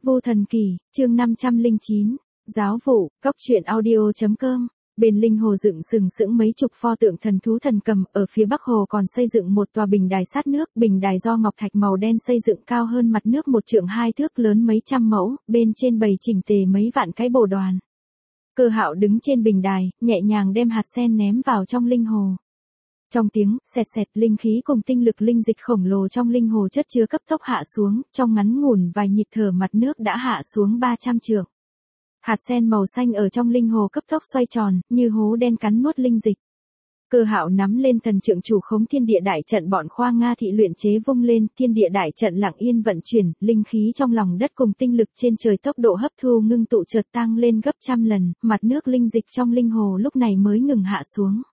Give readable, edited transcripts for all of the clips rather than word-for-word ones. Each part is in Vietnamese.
Vô Thần Kỳ, chương 509, Giáo vụ, Cốc truyện audio.com. Bên Linh Hồ dựng sừng sững mấy chục pho tượng thần thú thần cầm, ở phía Bắc Hồ còn xây dựng một tòa bình đài sát nước, bình đài do ngọc thạch màu đen xây dựng cao hơn mặt nước 1 trượng 2 thước, lớn mấy trăm mẫu, bên trên bày chỉnh tề mấy vạn cái bồ đoàn. Cơ Hạo đứng trên bình đài, nhẹ nhàng đem hạt sen ném vào trong linh hồ. Trong tiếng sẹt sẹt, linh khí cùng tinh lực linh dịch khổng lồ trong linh hồ chất chứa cấp tốc hạ xuống, trong ngắn ngủn vài nhịp thở mặt nước đã hạ xuống 300 trượng. Hạt sen màu xanh ở trong linh hồ cấp tốc xoay tròn, như hố đen cắn nuốt linh dịch. Cơ Hạo nắm lên thần trượng chủ khống thiên địa đại trận bọn Khoa Nga thị luyện chế vung lên, thiên địa đại trận lặng yên vận chuyển, linh khí trong lòng đất cùng tinh lực trên trời tốc độ hấp thu ngưng tụ chợt tăng lên gấp trăm lần, mặt nước linh dịch trong linh hồ lúc này mới ngừng hạ xuống.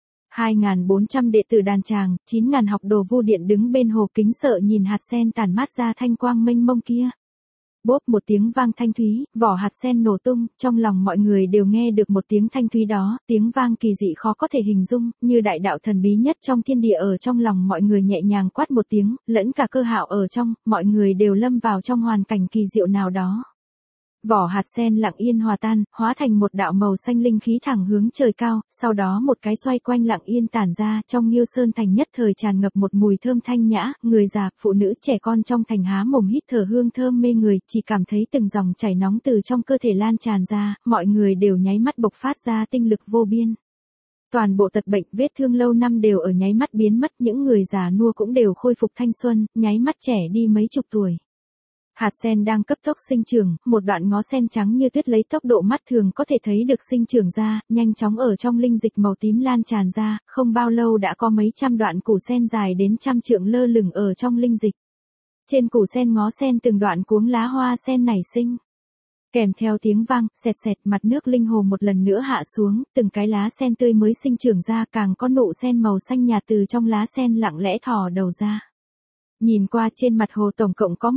2.400 đệ tử đàn tràng, 9.000 học đồ Vu Điện đứng bên hồ kính sợ nhìn hạt sen tản mát ra thanh quang mênh mông kia. Bốp một tiếng vang thanh thúy, vỏ hạt sen nổ tung, trong lòng mọi người đều nghe được một tiếng thanh thúy đó, tiếng vang kỳ dị khó có thể hình dung, như đại đạo thần bí nhất trong thiên địa. Ở trong lòng mọi người nhẹ nhàng quát một tiếng, lẫn cả Cơ Hạo ở trong, mọi người đều lâm vào trong hoàn cảnh kỳ diệu nào đó. Vỏ hạt sen lặng yên hòa tan, hóa thành một đạo màu xanh linh khí thẳng hướng trời cao, sau đó một cái xoay quanh lặng yên tản ra, trong Nghiêu Sơn thành nhất thời tràn ngập một mùi thơm thanh nhã, người già, phụ nữ, trẻ con trong thành há mồm hít thở hương thơm mê người, chỉ cảm thấy từng dòng chảy nóng từ trong cơ thể lan tràn ra, mọi người đều nháy mắt bộc phát ra tinh lực vô biên. Toàn bộ tật bệnh, vết thương lâu năm đều ở nháy mắt biến mất, những người già nua cũng đều khôi phục thanh xuân, nháy mắt trẻ đi mấy chục tuổi. Hạt sen đang cấp tốc sinh trưởng, một đoạn ngó sen trắng như tuyết lấy tốc độ mắt thường có thể thấy được sinh trưởng ra, nhanh chóng ở trong linh dịch màu tím lan tràn ra, không bao lâu đã có mấy trăm đoạn củ sen dài đến trăm trượng lơ lửng ở trong linh dịch. Trên củ sen ngó sen từng đoạn cuống lá hoa sen nảy sinh. Kèm theo tiếng vang, sẹt sẹt, mặt nước linh hồ một lần nữa hạ xuống, từng cái lá sen tươi mới sinh trưởng ra, càng có nụ sen màu xanh nhạt từ trong lá sen lặng lẽ thò đầu ra. Nhìn qua trên mặt hồ tổng cộng có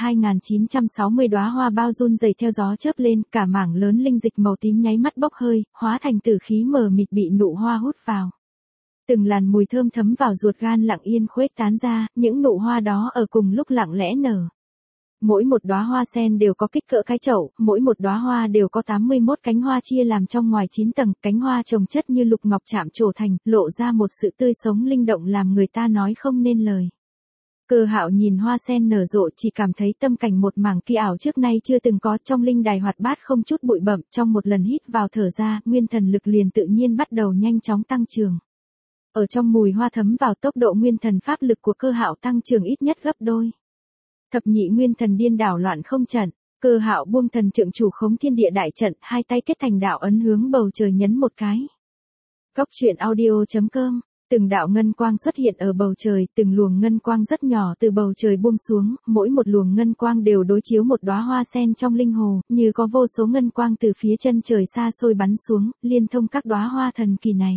1.2960 đóa hoa bao run rẩy theo gió chớp lên, cả mảng lớn linh dịch màu tím nháy mắt bốc hơi, hóa thành tử khí mờ mịt bị nụ hoa hút vào. Từng làn mùi thơm thấm vào ruột gan lặng yên khuếch tán ra, những nụ hoa đó ở cùng lúc lặng lẽ nở. Mỗi một đóa hoa sen đều có kích cỡ cái chậu, mỗi một đóa hoa đều có 81 cánh hoa chia làm trong ngoài 9 tầng, cánh hoa chồng chất như lục ngọc chạm trổ thành, lộ ra một sự tươi sống linh động làm người ta nói không nên lời. Cơ Hạo nhìn hoa sen nở rộ chỉ cảm thấy tâm cảnh một mảng kỳ ảo trước nay chưa từng có, trong linh đài hoạt bát không chút bụi bặm, trong một lần hít vào thở ra, nguyên thần lực liền tự nhiên bắt đầu nhanh chóng tăng trưởng. Ở trong mùi hoa thấm vào, tốc độ nguyên thần pháp lực của Cơ Hạo tăng trưởng ít nhất gấp đôi. Thập nhị nguyên thần điên đảo loạn không trận, Cơ Hạo buông thần trượng chủ khống thiên địa đại trận, hai tay kết thành đạo ấn hướng bầu trời nhấn một cái. Cốc truyện audio.com. Từng đạo ngân quang xuất hiện ở bầu trời, từng luồng ngân quang rất nhỏ từ bầu trời buông xuống, mỗi một luồng ngân quang đều đối chiếu một đóa hoa sen trong linh hồ, như có vô số ngân quang từ phía chân trời xa xôi bắn xuống, liên thông các đóa hoa thần kỳ này.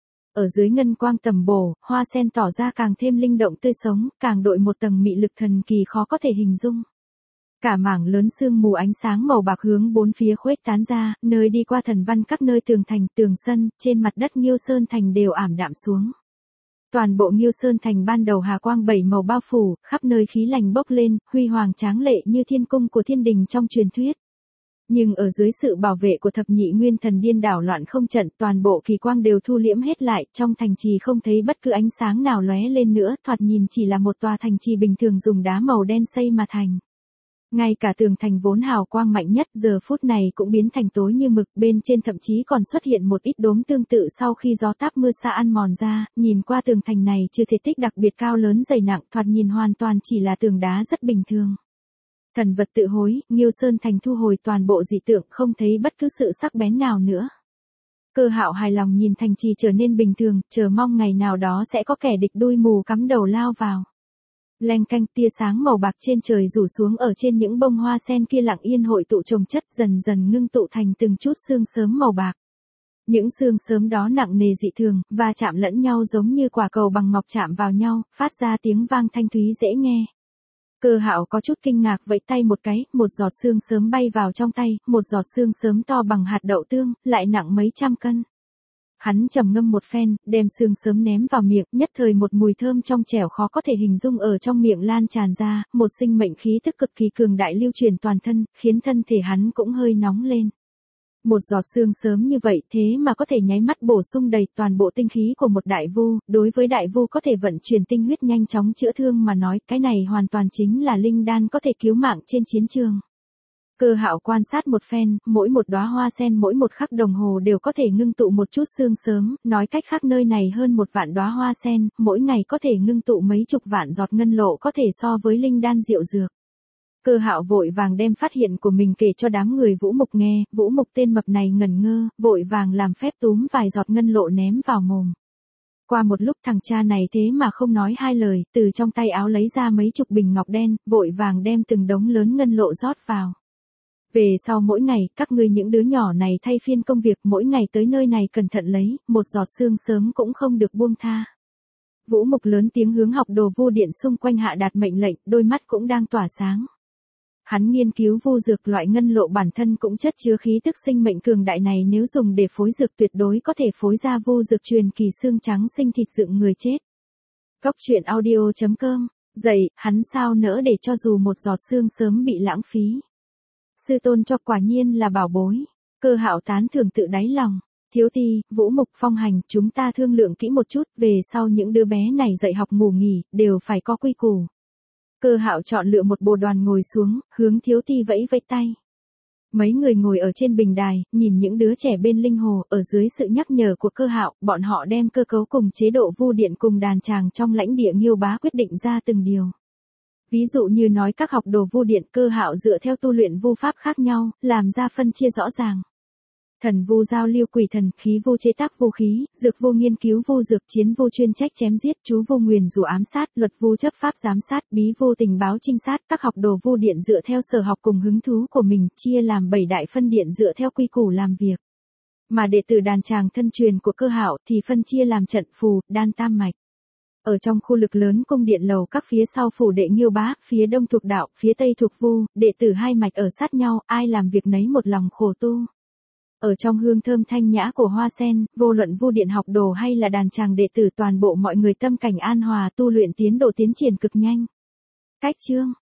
Ở dưới ngân quang tầm bổ, hoa sen tỏ ra càng thêm linh động tươi sống, càng đội một tầng mị lực thần kỳ khó có thể hình dung. Cả mảng lớn sương mù ánh sáng màu bạc hướng bốn phía khuếch tán ra, nơi đi qua thần văn các nơi tường thành, tường sân, trên mặt đất Nghiêu Sơn thành đều ảm đạm xuống. Toàn bộ Nghiêu Sơn thành ban đầu hà quang 7 màu bao phủ, khắp nơi khí lành bốc lên, huy hoàng tráng lệ như thiên cung của thiên đình trong truyền thuyết. Nhưng ở dưới sự bảo vệ của thập nhị nguyên thần điên đảo loạn không trận, toàn bộ kỳ quang đều thu liễm hết lại, trong thành trì không thấy bất cứ ánh sáng nào lóe lên nữa, thoạt nhìn chỉ là một tòa thành trì bình thường dùng đá màu đen xây mà thành. Ngay cả tường thành vốn hào quang mạnh nhất giờ phút này cũng biến thành tối như mực, bên trên thậm chí còn xuất hiện một ít đốm tương tự sau khi gió táp mưa sa ăn mòn ra, nhìn qua tường thành này chưa thể tích đặc biệt cao lớn dày nặng, thoạt nhìn hoàn toàn chỉ là tường đá rất bình thường. Thần vật tự hối, Nghiêu Sơn thành thu hồi toàn bộ dị tượng, không thấy bất cứ sự sắc bén nào nữa. Cơ Hạo hài lòng nhìn thành trì trở nên bình thường, chờ mong ngày nào đó sẽ có kẻ địch đuôi mù cắm đầu lao vào. Leng canh, tia sáng màu bạc trên trời rủ xuống ở trên những bông hoa sen kia lặng yên hội tụ chồng chất, dần dần ngưng tụ thành từng chút sương sớm màu bạc. Những sương sớm đó nặng nề dị thường, va chạm lẫn nhau giống như quả cầu bằng ngọc chạm vào nhau, phát ra tiếng vang thanh thúy dễ nghe. Cơ Hạo có chút kinh ngạc vẫy tay một cái, một giọt sương sớm bay vào trong tay, một giọt sương sớm to bằng hạt đậu tương, lại nặng mấy trăm cân. Hắn trầm ngâm một phen, đem xương sớm ném vào miệng, nhất thời một mùi thơm trong trẻo khó có thể hình dung ở trong miệng lan tràn ra, một sinh mệnh khí tức cực kỳ cường đại lưu truyền toàn thân, khiến thân thể hắn cũng hơi nóng lên. Một giọt xương sớm như vậy thế mà có thể nháy mắt bổ sung đầy toàn bộ tinh khí của một đại vu, đối với đại vu có thể vận chuyển tinh huyết nhanh chóng chữa thương mà nói, cái này hoàn toàn chính là linh đan có thể cứu mạng trên chiến trường. Cơ Hạo quan sát một phen, mỗi một đóa hoa sen mỗi một khắc đồng hồ đều có thể ngưng tụ một chút xương sớm, nói cách khác nơi này hơn 1 vạn đóa hoa sen, mỗi ngày có thể ngưng tụ mấy chục vạn giọt ngân lộ có thể so với linh đan diệu dược. Cơ Hạo vội vàng đem phát hiện của mình kể cho đám người Vũ Mục nghe, Vũ Mục tên mập này ngẩn ngơ, vội vàng làm phép túm vài giọt ngân lộ ném vào mồm. Qua một lúc thằng cha này thế mà không nói hai lời, từ trong tay áo lấy ra mấy chục bình ngọc đen, vội vàng đem từng đống lớn ngân lộ rót vào. Về sau mỗi ngày, các ngươi những đứa nhỏ này thay phiên công việc, mỗi ngày tới nơi này cẩn thận lấy, một giọt xương sớm cũng không được buông tha. Vũ Mục lớn tiếng hướng học đồ vu điện xung quanh hạ đạt mệnh lệnh, đôi mắt cũng đang tỏa sáng. Hắn nghiên cứu vu dược, loại ngân lộ bản thân cũng chất chứa khí tức sinh mệnh cường đại này, nếu dùng để phối dược tuyệt đối có thể phối ra vu dược truyền kỳ xương trắng sinh thịt dựng người chết. Cốc truyện audio.com, dậy, hắn sao nỡ để cho dù một giọt xương sớm bị lãng phí. Sư tôn cho quả nhiên là bảo bối. Cơ Hạo tán thưởng tự đáy lòng. Thiếu Ti, Vũ Mục, Phong Hành, chúng ta thương lượng kỹ một chút, về sau những đứa bé này dạy học ngủ nghỉ, đều phải có quy củ. Cơ Hạo chọn lựa một bộ đoàn ngồi xuống, hướng Thiếu Ti vẫy vẫy tay. Mấy người ngồi ở trên bình đài, nhìn những đứa trẻ bên linh hồ, ở dưới sự nhắc nhở của Cơ Hạo, bọn họ đem cơ cấu cùng chế độ vu điện cùng đàn tràng trong lãnh địa Nghiêu Bá quyết định ra từng điều. Ví dụ như nói các học đồ vu điện, Cơ Hạo dựa theo tu luyện vu pháp khác nhau, làm ra phân chia rõ ràng. Thần vu giao lưu quỷ thần, khí vu chế tác vu khí, dược vu nghiên cứu vu dược, chiến vu chuyên trách chém giết, chú vu nguyền rủa ám sát, luật vu chấp pháp giám sát, bí vu tình báo trinh sát. Các học đồ vu điện dựa theo sở học cùng hứng thú của mình, chia làm 7 đại phân điện dựa theo quy củ làm việc. Mà đệ tử đàn tràng thân truyền của Cơ Hạo thì phân chia làm trận, phù, đan, tam mạch. Ở trong khu lực lớn cung điện lầu các, phía sau phủ đệ Nghiêu Bá, phía đông thuộc đạo, phía tây thuộc vu, đệ tử hai mạch ở sát nhau, ai làm việc nấy một lòng khổ tu. Ở trong hương thơm thanh nhã của hoa sen, vô luận vu điện học đồ hay là đàn tràng đệ tử, toàn bộ mọi người tâm cảnh an hòa, tu luyện tiến độ tiến triển cực nhanh. Cách chương